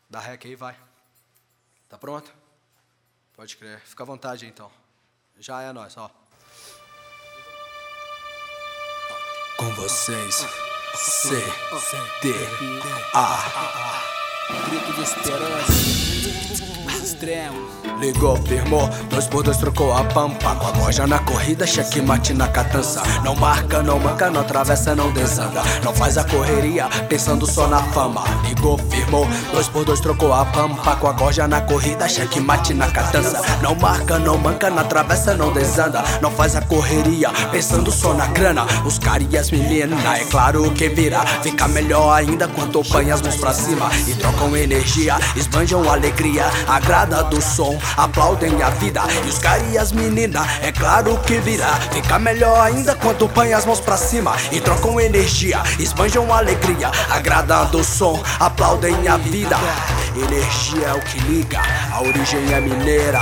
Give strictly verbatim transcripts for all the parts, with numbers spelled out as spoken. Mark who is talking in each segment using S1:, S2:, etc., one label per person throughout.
S1: Dá rec aí, vai. Tá pronto? Pode crer. Fica à vontade aí, então. Já é nóis, ó. Com vocês, C, D, A.
S2: Grito de esperança, extremo.
S1: Ligou, firmou, dois por dois trocou a pampa. Com a goja na corrida, checkmate na catança. Não marca, não manca, não atravessa, não desanda. Não faz a correria, pensando só na fama. Ligou, firmou, dois por dois trocou a pampa. Com a goja na corrida, checkmate na catança. Não marca, não manca, não atravessa, não desanda. Não faz a correria, pensando só na grana. Os caras e as meninas, é claro que vira. Fica melhor ainda quando põe as mãos pra cima e trocam energia, esbanjam alegria. Agrada do som, aplaudem a vida. E os caras e as meninas, é claro que virá. Fica melhor ainda quando põe as mãos pra cima e trocam energia, esbanjam alegria. Agradando o som, aplaudem a vida. Energia é o que liga, a origem é mineira.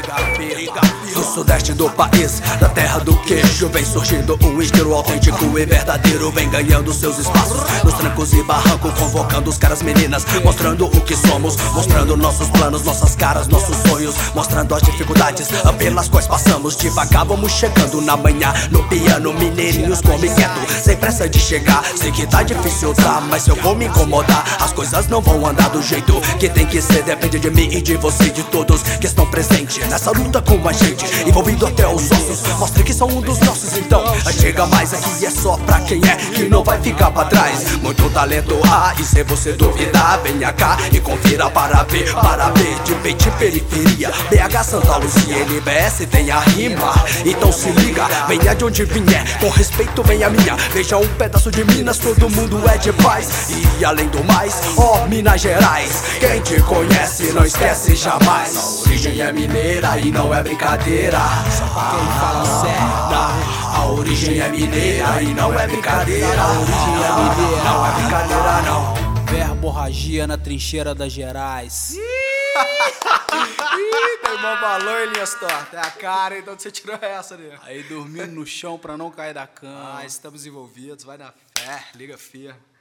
S1: Do sudeste do país, da terra do queijo, vem surgindo um estilo autêntico e verdadeiro. Vem ganhando seus espaços nos trancos e barrancos, convocando os caras meninas, mostrando o que somos, mostrando nossos planos, nossas caras, nossos sonhos, mostrando as dificuldades pelas quais passamos. Devagar vamos chegando na manhã, no piano, mineirinhos come quieto, sem pressa de chegar. Sei que tá difícil, tá, mas se eu vou me incomodar, as coisas não vão andar do jeito que tem que ser. Depende de mim e de você e de todos que estão presentes nessa luta com a gente, envolvido até os ossos. Mostre que são um dos nossos, então chega mais. Aqui é só pra quem é, que não vai ficar pra trás. Muito talento há, e se você duvidar, venha cá e confira para ver, para ver. De peito e periferia, B H, Santa Luzia, N B S tem a rima. Então se liga, venha de onde vier, com respeito vem a minha. Veja um pedaço de Minas, todo mundo é de paz. E além do mais, ó, oh, Minas Gerais, quem te conhece não esquece jamais. A origem é mineira e não é brincadeira.
S2: Só pra quem fala certo.
S1: A origem é mineira e não é brincadeira.
S2: A origem é mineira,
S1: não é brincadeira não.
S2: Verborragia na trincheira das Gerais.
S1: Ih, tem bom valor em linhas tortas. É a cara, então você tirou essa, né?
S2: Aí dormindo no chão pra não cair da cama.
S1: Ah, estamos envolvidos, vai na fé, liga fia.